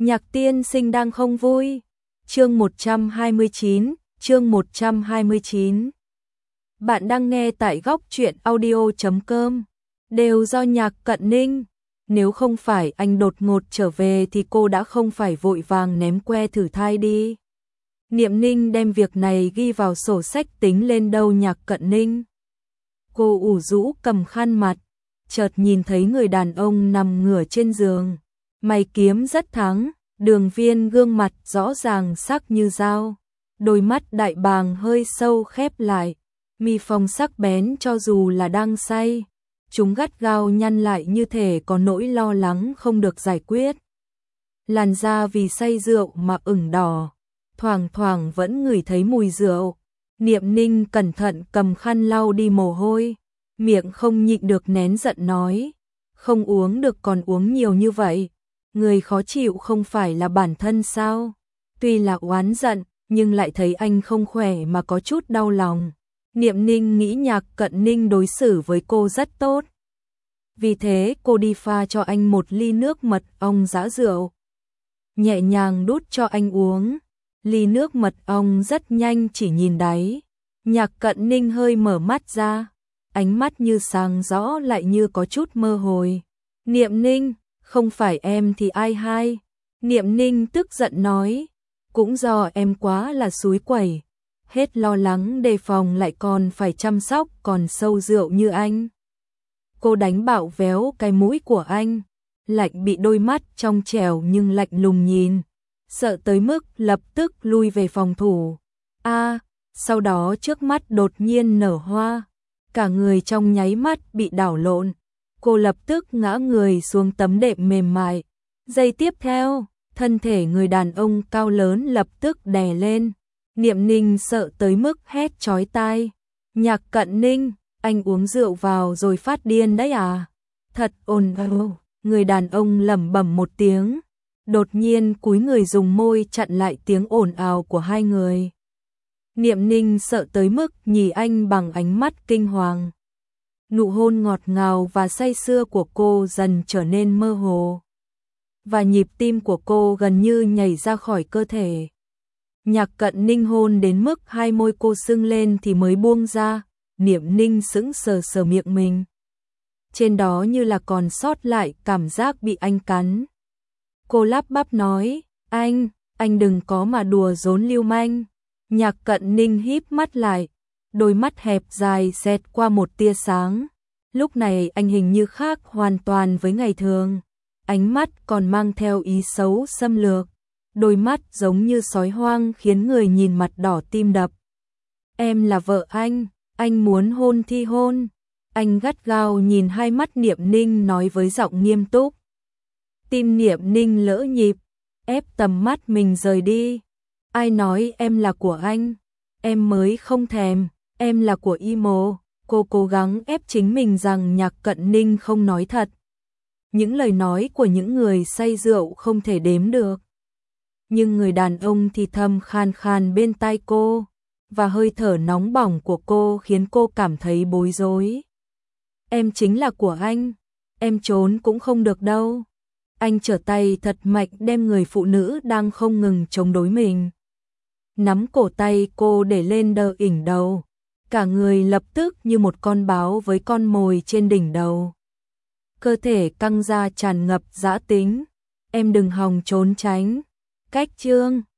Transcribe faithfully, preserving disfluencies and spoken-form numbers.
Nhạc tiên sinh đang không vui. Chương một trăm hai mươi chín, chương một trăm hai mươi chín. Bạn đang nghe tại góc truyện audio chấm com. Đều do Nhạc Cận Ninh. Nếu không phải anh đột ngột trở về thì cô đã không phải vội vàng ném que thử thai đi. Niệm Ninh đem việc này ghi vào sổ sách tính lên đâu Nhạc Cận Ninh. Cô ủ rũ cầm khăn mặt, chợt nhìn thấy người đàn ông nằm ngửa trên giường. Mày kiếm rất thắng, đường viên gương mặt rõ ràng sắc như dao. Đôi mắt đại bàng hơi sâu khép lại, mi phong sắc bén cho dù là đang say. Chúng gắt gao nhăn lại như thể có nỗi lo lắng không được giải quyết. Làn da vì say rượu mà ửng đỏ, thoảng thoảng vẫn ngửi thấy mùi rượu. Niệm Ninh cẩn thận cầm khăn lau đi mồ hôi, miệng không nhịn được nén giận nói, không uống được còn uống nhiều như vậy, người khó chịu không phải là bản thân sao? Tuy là oán giận, nhưng lại thấy anh không khỏe mà có chút đau lòng. Niệm Ninh nghĩ Nhạc Cận Ninh đối xử với cô rất tốt. Vì thế cô đi pha cho anh một ly nước mật ong giã rượu, nhẹ nhàng đút cho anh uống. Ly nước mật ong rất nhanh chỉ nhìn đáy. Nhạc Cận Ninh hơi mở mắt ra, ánh mắt như sáng rõ lại như có chút mơ hồi. Niệm Ninh, không phải em thì ai hay? Niệm Ninh tức giận nói, cũng do em quá là xúi quẩy, hết lo lắng đề phòng lại còn phải chăm sóc còn sâu rượu như anh. Cô đánh bạo véo cái mũi của anh, lạnh bị đôi mắt trong trẻo nhưng lạnh lùng nhìn, sợ tới mức lập tức lui về phòng thủ. A, à, sau đó trước mắt đột nhiên nở hoa, cả người trong nháy mắt bị đảo lộn. Cô lập tức ngã người xuống tấm đệm mềm mại. Giây tiếp theo, thân thể người đàn ông cao lớn lập tức đè lên. Niệm Ninh sợ tới mức hét chói tai. Nhạc Cận Ninh, anh uống rượu vào rồi phát điên đấy à? Thật ồn ào. Người đàn ông lẩm bẩm một tiếng, đột nhiên cúi người dùng môi chặn lại tiếng ồn ào của hai người. Niệm Ninh sợ tới mức nhìn anh bằng ánh mắt kinh hoàng. Nụ hôn ngọt ngào và say sưa của cô dần trở nên mơ hồ, và nhịp tim của cô gần như nhảy ra khỏi cơ thể. Nhạc Cận Ninh hôn đến mức hai môi cô sưng lên thì mới buông ra. Niệm Ninh sững sờ sờ miệng mình, trên đó như là còn sót lại cảm giác bị anh cắn. Cô lắp bắp nói, anh, anh đừng có mà đùa giỡn lưu manh. Nhạc Cận Ninh híp mắt lại, đôi mắt hẹp dài xẹt qua một tia sáng. Lúc này anh hình như khác hoàn toàn với ngày thường, ánh mắt còn mang theo ý xấu xâm lược, đôi mắt giống như sói hoang khiến người nhìn mặt đỏ tim đập. Em là vợ anh, anh muốn hôn thì hôn. Anh gắt gao nhìn hai mắt Niệm Ninh nói với giọng nghiêm túc. Tim Niệm Ninh lỡ nhịp, ép tầm mắt mình rời đi. Ai nói em là của anh? Em mới không thèm, em là của Y Mộ. Cô cố gắng ép chính mình rằng Nhạc Cận Ninh không nói thật. Những lời nói của những người say rượu không thể đếm được. Nhưng người đàn ông thì thầm khan khan bên tai cô, và hơi thở nóng bỏng của cô khiến cô cảm thấy bối rối. Em chính là của anh, em trốn cũng không được đâu. Anh trở tay thật mạnh đem người phụ nữ đang không ngừng chống đối mình, nắm cổ tay cô để lên đỡ ỉnh đầu. Cả người lập tức như một con báo với con mồi trên đỉnh đầu. Cơ thể căng ra tràn ngập dã tính. Em đừng hòng trốn tránh. Cách chương